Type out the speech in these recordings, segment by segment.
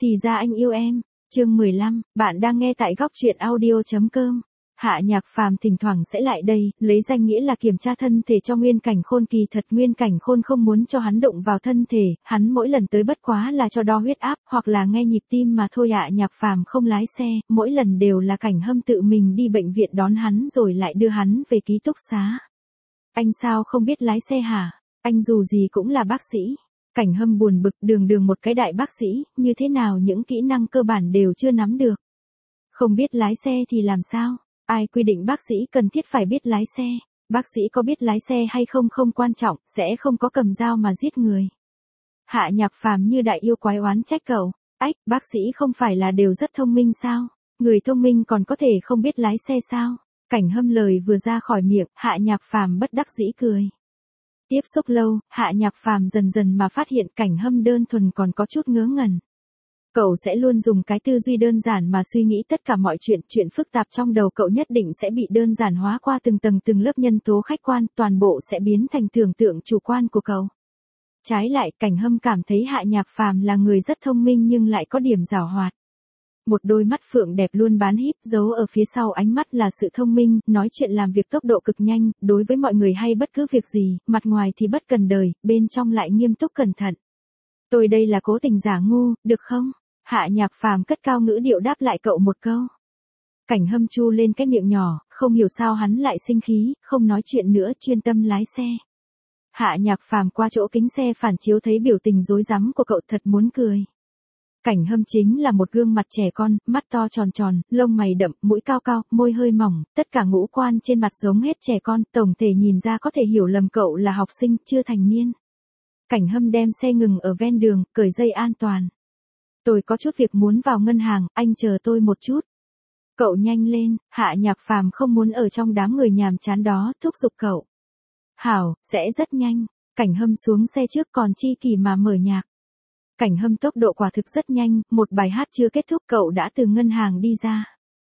Thì ra anh yêu em. Chương 15, bạn đang nghe tại góc truyện audio.com. Hạ Nhạc Phàm thỉnh thoảng sẽ lại đây, lấy danh nghĩa là kiểm tra thân thể cho Nguyên Cảnh Khôn, kỳ thật Nguyên Cảnh Khôn không muốn cho hắn động vào thân thể, hắn mỗi lần tới bất quá là cho đo huyết áp, hoặc là nghe nhịp tim mà thôi. Hạ Nhạc Phàm không lái xe, mỗi lần đều là Cảnh Hâm tự mình đi bệnh viện đón hắn rồi lại đưa hắn về ký túc xá. Anh sao không biết lái xe hả? Anh dù gì cũng là bác sĩ. Cảnh Hâm buồn bực, đường một cái đại bác sĩ, như thế nào những kỹ năng cơ bản đều chưa nắm được. Không biết lái xe thì làm sao? Ai quy định bác sĩ cần thiết phải biết lái xe? Bác sĩ có biết lái xe hay không không quan trọng, sẽ không có cầm dao mà giết người. Hạ Nhạc Phàm như đại yêu quái oán trách cậu. Ách, bác sĩ không phải là đều rất thông minh sao? Người thông minh còn có thể không biết lái xe sao? Cảnh Hâm lời vừa ra khỏi miệng, Hạ Nhạc Phàm bất đắc dĩ cười. Tiếp xúc lâu, Hạ Nhạc Phàm dần dần mà phát hiện Cảnh Hâm đơn thuần còn có chút ngớ ngẩn. Cậu sẽ luôn dùng cái tư duy đơn giản mà suy nghĩ tất cả mọi chuyện phức tạp trong đầu cậu nhất định sẽ bị đơn giản hóa qua từng tầng từng lớp nhân tố khách quan, toàn bộ sẽ biến thành tưởng tượng chủ quan của cậu. Trái lại, Cảnh Hâm cảm thấy Hạ Nhạc Phàm là người rất thông minh nhưng lại có điểm giảo hoạt. Một đôi mắt phượng đẹp luôn bán híp, giấu ở phía sau ánh mắt là sự thông minh, nói chuyện làm việc tốc độ cực nhanh, đối với mọi người hay bất cứ việc gì, mặt ngoài thì bất cần đời, bên trong lại nghiêm túc cẩn thận. Tôi đây là cố tình giả ngu, được không? Hạ Nhạc Phàm cất cao ngữ điệu đáp lại cậu một câu. Cảnh Hâm chu lên cái miệng nhỏ, không hiểu sao hắn lại sinh khí, không nói chuyện nữa, chuyên tâm lái xe. Hạ Nhạc Phàm qua chỗ kính xe phản chiếu thấy biểu tình rối rắm của cậu thật muốn cười. Cảnh Hâm chính là một gương mặt trẻ con, mắt to tròn tròn, lông mày đậm, mũi cao cao, môi hơi mỏng, tất cả ngũ quan trên mặt giống hết trẻ con, tổng thể nhìn ra có thể hiểu lầm cậu là học sinh, chưa thành niên. Cảnh Hâm đem xe ngừng ở ven đường, cởi dây an toàn. Tôi có chút việc muốn vào ngân hàng, anh chờ tôi một chút. Cậu nhanh lên, Hạ Nhạc Phàm không muốn ở trong đám người nhàm chán đó, thúc giục cậu. Hảo, sẽ rất nhanh. Cảnh Hâm xuống xe trước còn chi kỳ mà mở nhạc. Cảnh Hâm tốc độ quả thực rất nhanh, một bài hát chưa kết thúc cậu đã từ ngân hàng đi ra.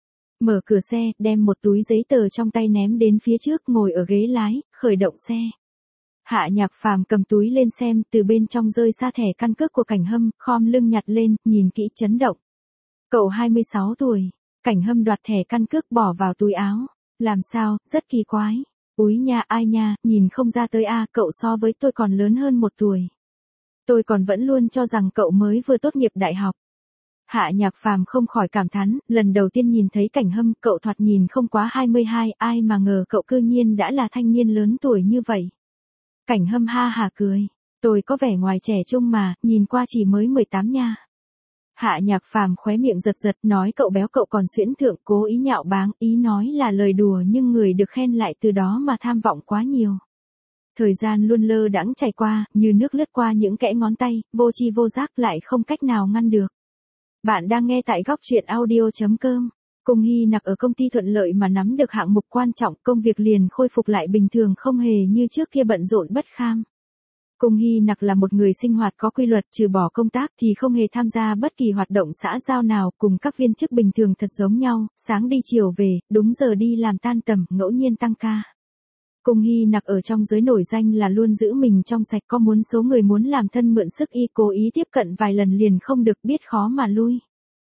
Mở cửa xe, đem một túi giấy tờ trong tay ném đến phía trước, ngồi ở ghế lái, khởi động xe. Hạ Nhạc Phàm cầm túi lên xem, từ bên trong rơi ra thẻ căn cước của Cảnh Hâm, khom lưng nhặt lên, nhìn kỹ chấn động. Cậu 26 tuổi. Cảnh Hâm đoạt thẻ căn cước bỏ vào túi áo. Làm sao, rất kỳ quái. Úi nha, ai nha, nhìn không ra tới a, cậu so với tôi còn lớn hơn 1 tuổi. Tôi còn vẫn luôn cho rằng cậu mới vừa tốt nghiệp đại học. Hạ Nhạc Phàm không khỏi cảm thán, lần đầu tiên nhìn thấy Cảnh Hâm, cậu thoạt nhìn không quá 22, ai mà ngờ cậu cư nhiên đã là thanh niên lớn tuổi như vậy. Cảnh Hâm ha hả cười, tôi có vẻ ngoài trẻ trung mà, nhìn qua chỉ mới 18 nha. Hạ Nhạc Phàm khóe miệng giật giật, nói cậu béo cậu còn xuyễn thượng, cố ý nhạo báng, ý nói là lời đùa nhưng người được khen lại từ đó mà tham vọng quá nhiều. Thời gian luôn lơ đãng trải qua, như nước lướt qua những kẽ ngón tay, vô tri vô giác lại không cách nào ngăn được. Bạn đang nghe tại góc truyện audio.com. Cung Hy Nặc ở công ty thuận lợi mà nắm được hạng mục quan trọng, công việc liền khôi phục lại bình thường, không hề như trước kia bận rộn bất kham. Cung Hy Nặc là một người sinh hoạt có quy luật, trừ bỏ công tác thì không hề tham gia bất kỳ hoạt động xã giao nào, cùng các viên chức bình thường thật giống nhau, sáng đi chiều về, đúng giờ đi làm tan tầm, ngẫu nhiên tăng ca. Cung Hy Nặc ở trong giới nổi danh là luôn giữ mình trong sạch, có muốn số người muốn làm thân mượn sức y, cố ý tiếp cận vài lần liền không được, biết khó mà lui.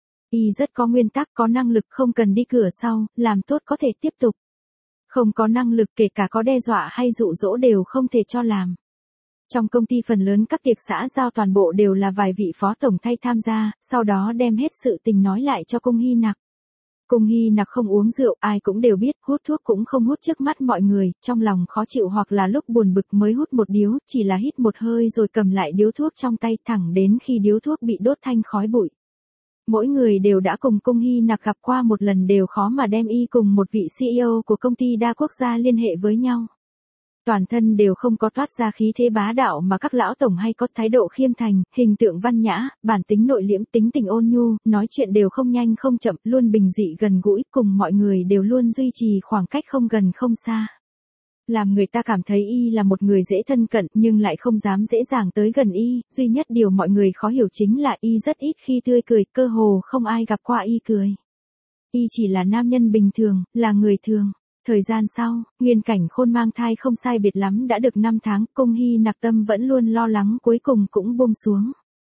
Y rất có nguyên tắc, có năng lực không cần đi cửa sau, làm tốt có thể tiếp tục. Không có năng lực, kể cả có đe dọa hay dụ dỗ đều không thể cho làm. Trong công ty phần lớn các tiệc xã giao toàn bộ đều là vài vị phó tổng thay tham gia, sau đó đem hết sự tình nói lại cho Cung Hy Nặc. Cung Hy Nặc không uống rượu, ai cũng đều biết, hút thuốc cũng không hút trước mắt mọi người, trong lòng khó chịu hoặc là lúc buồn bực mới hút một điếu, chỉ là hít một hơi rồi cầm lại điếu thuốc trong tay, thẳng đến khi điếu thuốc bị đốt thành khói bụi. Mỗi người đều đã cùng Cung Hy Nặc gặp qua một lần, đều khó mà đem y cùng một vị CEO của công ty đa quốc gia liên hệ với nhau. Toàn thân đều không có toát ra khí thế bá đạo mà các lão tổng hay có, thái độ khiêm thành, hình tượng văn nhã, bản tính nội liễm, tính tình ôn nhu, nói chuyện đều không nhanh không chậm, luôn bình dị gần gũi, cùng mọi người đều luôn duy trì khoảng cách không gần không xa. Làm người ta cảm thấy y là một người dễ thân cận nhưng lại không dám dễ dàng tới gần y, duy nhất điều mọi người khó hiểu chính là y rất ít khi tươi cười, cơ hồ không ai gặp qua y cười. Y chỉ là nam nhân bình thường, là người thường. Thời gian sau, Nguyên Cảnh Khôn mang thai không sai biệt lắm đã được 5 tháng, Cung Hy Nặc tâm vẫn luôn lo lắng cuối cùng cũng buông xuống.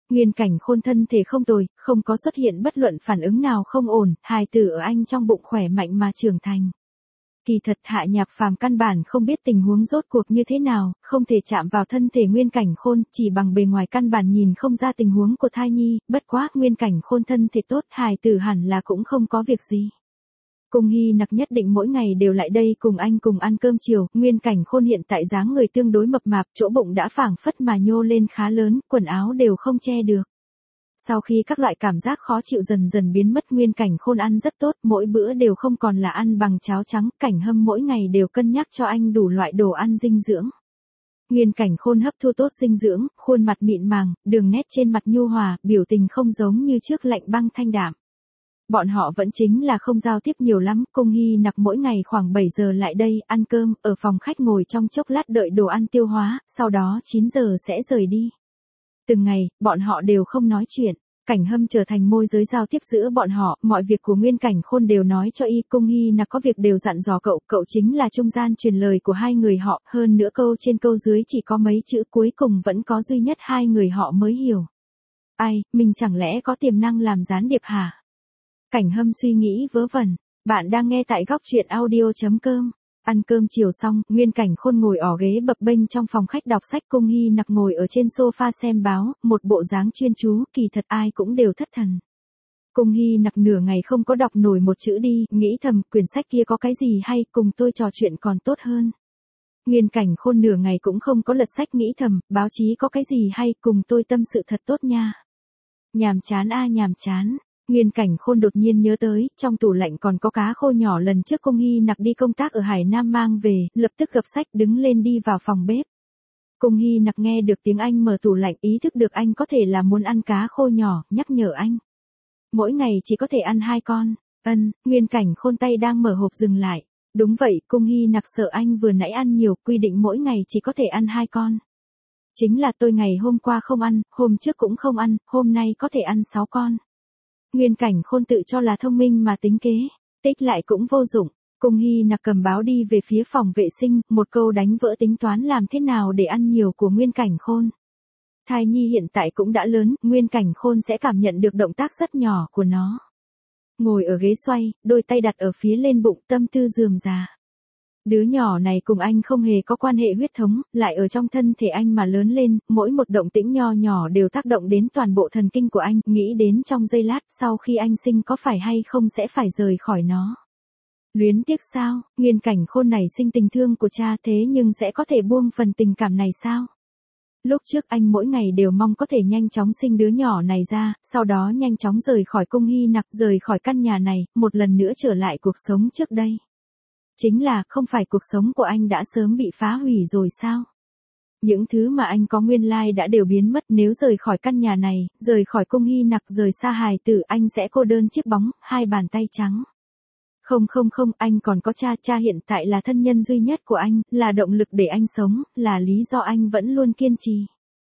Nguyên Cảnh Khôn thân thể không tồi, không có xuất hiện bất luận phản ứng nào không ổn, hài tử ở anh trong bụng khỏe mạnh mà trưởng thành. Kỳ thật Hạ Nhạc Phàm căn bản không biết tình huống rốt cuộc như thế nào, không thể chạm vào thân thể Nguyên Cảnh Khôn, chỉ bằng bề ngoài căn bản nhìn không ra tình huống của thai nhi, bất quá Nguyên Cảnh Khôn thân thể tốt, hài tử hẳn là cũng không có việc gì. Cung Hy Nặc nhất định mỗi ngày đều lại đây cùng anh cùng ăn cơm chiều, Nguyên Cảnh Khôn hiện tại dáng người tương đối mập mạp, chỗ bụng đã phảng phất mà nhô lên khá lớn, quần áo đều không che được. Sau khi các loại cảm giác khó chịu dần dần biến mất, Nguyên Cảnh Khôn ăn rất tốt, mỗi bữa đều không còn là ăn bằng cháo trắng, Cảnh Hâm mỗi ngày đều cân nhắc cho anh đủ loại đồ ăn dinh dưỡng. Nguyên Cảnh Khôn hấp thu tốt dinh dưỡng, khuôn mặt mịn màng, đường nét trên mặt nhu hòa, biểu tình không giống như trước lạnh băng thanh đạm. Bọn họ vẫn chính là không giao tiếp nhiều lắm, Cung Hy Nặc mỗi ngày khoảng 7 giờ lại đây, ăn cơm, ở phòng khách ngồi trong chốc lát đợi đồ ăn tiêu hóa, sau đó 9 giờ sẽ rời đi. Từng ngày, bọn họ đều không nói chuyện, Cảnh Hâm trở thành môi giới giao tiếp giữa bọn họ, mọi việc của Nguyên Cảnh Khôn đều nói cho y, Cung Hy Nặc có việc đều dặn dò cậu, cậu chính là trung gian truyền lời của hai người họ, hơn nữa câu trên câu dưới chỉ có mấy chữ cuối cùng vẫn có duy nhất hai người họ mới hiểu. Ai, mình chẳng lẽ có tiềm năng làm gián điệp hả? Cảnh Hâm suy nghĩ vớ vẩn, bạn đang nghe tại góc truyện audio.com. Ăn cơm chiều xong, Nguyên Cảnh Khôn ngồi ở ghế bập bênh trong phòng khách đọc sách, Cung Hy Nặc ngồi ở trên sofa xem báo, một bộ dáng chuyên chú, kỳ thật ai cũng đều thất thần. Cung Hy Nặc nửa ngày không có đọc nổi một chữ đi, nghĩ thầm, quyển sách kia có cái gì hay, cùng tôi trò chuyện còn tốt hơn. Nguyên Cảnh Khôn nửa ngày cũng không có lật sách, nghĩ thầm, báo chí có cái gì hay, cùng tôi tâm sự thật tốt nha. Nhàm chán a nhàm chán. Nguyên Cảnh Khôn đột nhiên nhớ tới, trong tủ lạnh còn có cá khô nhỏ lần trước Cung Hy Nặc đi công tác ở Hải Nam mang về, lập tức gập sách đứng lên đi vào phòng bếp. Cung Hy Nặc nghe được tiếng anh mở tủ lạnh, ý thức được anh có thể là muốn ăn cá khô nhỏ, nhắc nhở anh. Mỗi ngày chỉ có thể ăn 2 con. Nguyên Cảnh Khôn tay đang mở hộp dừng lại. Đúng vậy, Cung Hy Nặc sợ anh vừa nãy ăn nhiều, quy định mỗi ngày chỉ có thể ăn 2 con. Chính là tôi ngày hôm qua không ăn, hôm trước cũng không ăn, hôm nay có thể ăn 6 con. Nguyên Cảnh Khôn tự cho là thông minh mà tính kế, tích lại cũng vô dụng. Cung Hy Nặc cầm báo đi về phía phòng vệ sinh, một câu đánh vỡ tính toán làm thế nào để ăn nhiều của Nguyên Cảnh Khôn. Thai nhi hiện tại cũng đã lớn, Nguyên Cảnh Khôn sẽ cảm nhận được động tác rất nhỏ của nó. Ngồi ở ghế xoay, đôi tay đặt ở phía lên bụng, tâm tư rườm rà. Đứa nhỏ này cùng anh không hề có quan hệ huyết thống, lại ở trong thân thể anh mà lớn lên, mỗi một động tĩnh nho nhỏ đều tác động đến toàn bộ thần kinh của anh, nghĩ đến trong giây lát sau khi anh sinh có phải hay không sẽ phải rời khỏi nó. Luyến tiếc sao, Nguyên Cảnh Khôn này sinh tình thương của cha thế nhưng sẽ có thể buông phần tình cảm này sao? Lúc trước anh mỗi ngày đều mong có thể nhanh chóng sinh đứa nhỏ này ra, sau đó nhanh chóng rời khỏi Cung Hy Nặc, rời khỏi căn nhà này, một lần nữa trở lại cuộc sống trước đây. Chính là, không phải cuộc sống của anh đã sớm bị phá hủy rồi sao? Những thứ mà anh có nguyên lai đã đều biến mất, nếu rời khỏi căn nhà này, rời khỏi Cung Hy Nặc, rời xa hài tử, anh sẽ cô đơn chiếc bóng, 2 bàn tay trắng. Không, anh còn có cha, cha hiện tại là thân nhân duy nhất của anh, là động lực để anh sống, là lý do anh vẫn luôn kiên trì.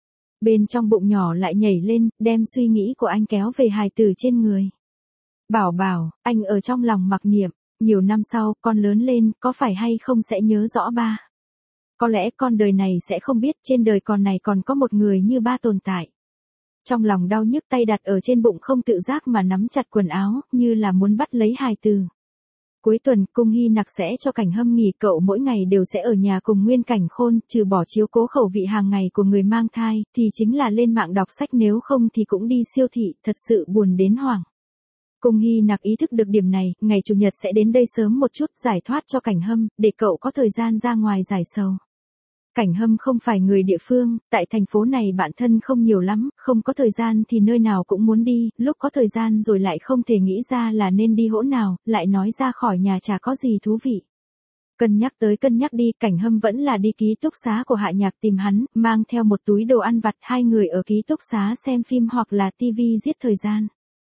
Bên trong bụng nhỏ lại nhảy lên, đem suy nghĩ của anh kéo về hài tử trên người. Bảo bảo, anh ở trong lòng mặc niệm. Nhiều năm sau, con lớn lên, có phải hay không sẽ nhớ rõ ba. Có lẽ con đời này sẽ không biết trên đời con này còn có một người như ba tồn tại. Trong lòng đau nhức, tay đặt ở trên bụng không tự giác mà nắm chặt quần áo, như là muốn bắt lấy hài tử. Cuối tuần, Cung Hy Nặc sẽ cho Cảnh Hâm nghỉ, cậu mỗi ngày đều sẽ ở nhà cùng Nguyên Cảnh Khôn, trừ bỏ chiếu cố khẩu vị hàng ngày của người mang thai, thì chính là lên mạng đọc sách, nếu không thì cũng đi siêu thị, thật sự buồn đến hoảng. Cung Hy Nặc ý thức được điểm này, ngày Chủ nhật sẽ đến đây sớm một chút giải thoát cho Cảnh Hâm, để cậu có thời gian ra ngoài giải sầu. Cảnh Hâm không phải người địa phương, tại thành phố này bạn thân không nhiều lắm, không có thời gian thì nơi nào cũng muốn đi, lúc có thời gian rồi lại không thể nghĩ ra là nên đi hỗn nào, lại nói ra khỏi nhà chả có gì thú vị. Cân nhắc tới cân nhắc đi, Cảnh Hâm vẫn là đi ký túc xá của Hạ Nhạc tìm hắn, mang theo một túi đồ ăn vặt, 2 người ở ký túc xá xem phim hoặc là tivi giết thời gian.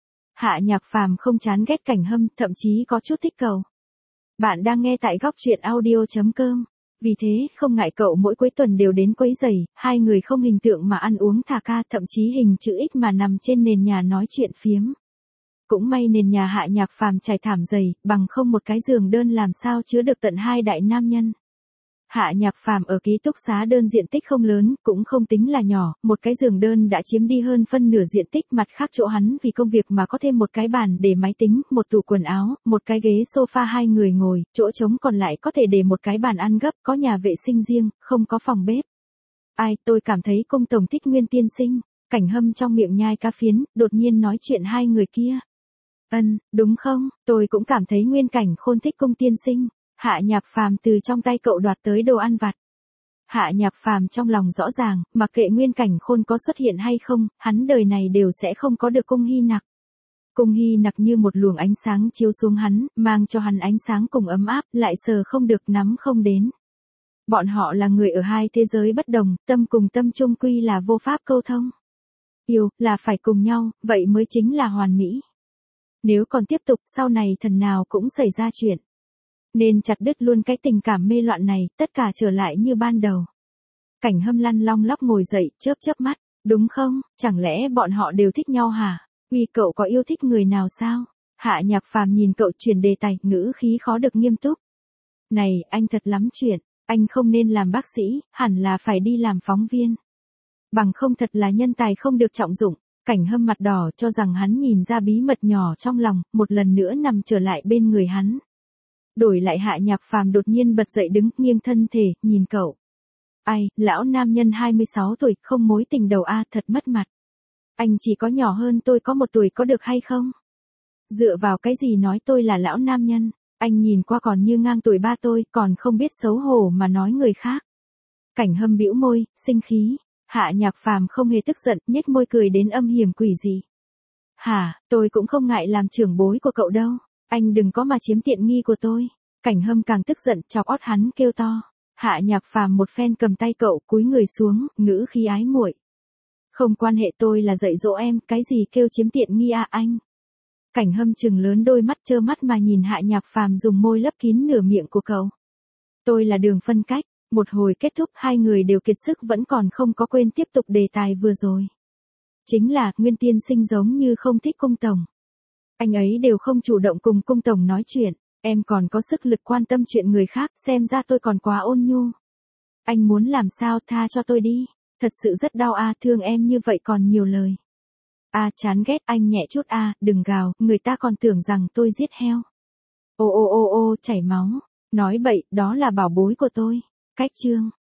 Hạ Nhạc Phàm không chán ghét Cảnh Hâm, thậm chí có chút thích cậu. Bạn đang nghe tại góc truyện audio.com. Vì thế, không ngại cậu mỗi cuối tuần đều đến quấy rầy, 2 người không hình tượng mà ăn uống thả ca, thậm chí hình chữ X mà nằm trên nền nhà nói chuyện phiếm. Cũng may nền nhà Hạ Nhạc Phàm trải thảm dày, bằng không một cái giường đơn làm sao chứa được tận 2 đại nam nhân. Hạ Nhạc Phàm ở ký túc xá đơn diện tích không lớn, cũng không tính là nhỏ, một cái giường đơn đã chiếm đi hơn phân nửa diện tích, mặt khác chỗ hắn vì công việc mà có thêm một cái bàn để máy tính, một tủ quần áo, một cái ghế sofa hai người ngồi, chỗ trống còn lại có thể để một cái bàn ăn gấp, có nhà vệ sinh riêng, không có phòng bếp. Ai, tôi cảm thấy cung tổng thích Nguyên tiên sinh. Cảnh Hâm trong miệng nhai cá phiến, đột nhiên nói chuyện hai người kia. Đúng không, tôi cũng cảm thấy Nguyên Cảnh Khôn thích cung tiên sinh. Hạ Nhạc Phàm từ trong tay cậu đoạt tới đồ ăn vặt. Hạ Nhạc Phàm trong lòng rõ ràng, mặc kệ Nguyên Cảnh Khôn có xuất hiện hay không, hắn đời này đều sẽ không có được Cung Hy Nặc. Cung Hy Nặc như một luồng ánh sáng chiếu xuống hắn, mang cho hắn ánh sáng cùng ấm áp, lại sờ không được nắm không đến. Bọn họ là người ở hai thế giới bất đồng, tâm cùng tâm chung quy là vô pháp câu thông. Yêu, là phải cùng nhau, vậy mới chính là hoàn mỹ. Nếu còn tiếp tục, sau này thần nào cũng xảy ra chuyện. Nên chặt đứt luôn cái tình cảm mê loạn này, tất cả trở lại như ban đầu. Cảnh Hâm lăn long lóc ngồi dậy, chớp chớp mắt. Đúng không, chẳng lẽ bọn họ đều thích nhau hả? Uy, cậu có yêu thích người nào sao? Hạ Nhạc Phàm nhìn cậu chuyển đề tài, ngữ khí khó được nghiêm túc. Này, anh thật lắm chuyện, anh không nên làm bác sĩ, hẳn là phải đi làm phóng viên. Bằng không thật là nhân tài không được trọng dụng. Cảnh Hâm mặt đỏ cho rằng hắn nhìn ra bí mật nhỏ trong lòng, một lần nữa nằm trở lại bên người hắn. Đổi lại Hạ Nhạc Phàm đột nhiên bật dậy đứng, nghiêng thân thể, nhìn cậu. Ai, lão nam nhân 26 tuổi, không mối tình đầu a, thật mất mặt. Anh chỉ có nhỏ hơn tôi có 1 tuổi có được hay không? Dựa vào cái gì nói tôi là lão nam nhân, anh nhìn qua còn như ngang tuổi ba tôi, còn không biết xấu hổ mà nói người khác. Cảnh Hâm bĩu môi, sinh khí. Hạ Nhạc Phàm không hề tức giận, nhếch môi cười đến âm hiểm quỷ dị. Hả, tôi cũng không ngại làm trưởng bối của cậu đâu, anh đừng có mà chiếm tiện nghi của tôi. Cảnh Hâm càng tức giận, chọc ót hắn kêu to. Hạ Nhạc Phàm một phen cầm tay cậu, cúi người xuống, ngữ khí ái muội. Không quan hệ, tôi là dạy dỗ em, cái gì kêu chiếm tiện nghi à anh? Cảnh Hâm trừng lớn đôi mắt trơ mắt mà nhìn Hạ Nhạc Phàm dùng môi lấp kín nửa miệng của cậu. Tôi là đường phân cách. Một hồi kết thúc, hai người đều kiệt sức vẫn còn không có quên tiếp tục đề tài vừa rồi. Chính là, Nguyên tiên sinh giống như không thích cung tổng. Anh ấy đều không chủ động cùng cung tổng nói chuyện, em còn có sức lực quan tâm chuyện người khác, xem ra tôi còn quá ôn nhu. Anh muốn làm sao, tha cho tôi đi, thật sự rất đau a, thương em như vậy còn nhiều lời. Chán ghét, anh nhẹ chút đừng gào, người ta còn tưởng rằng tôi giết heo. Ô chảy máu, nói bậy, đó là bảo bối của tôi. Cách chương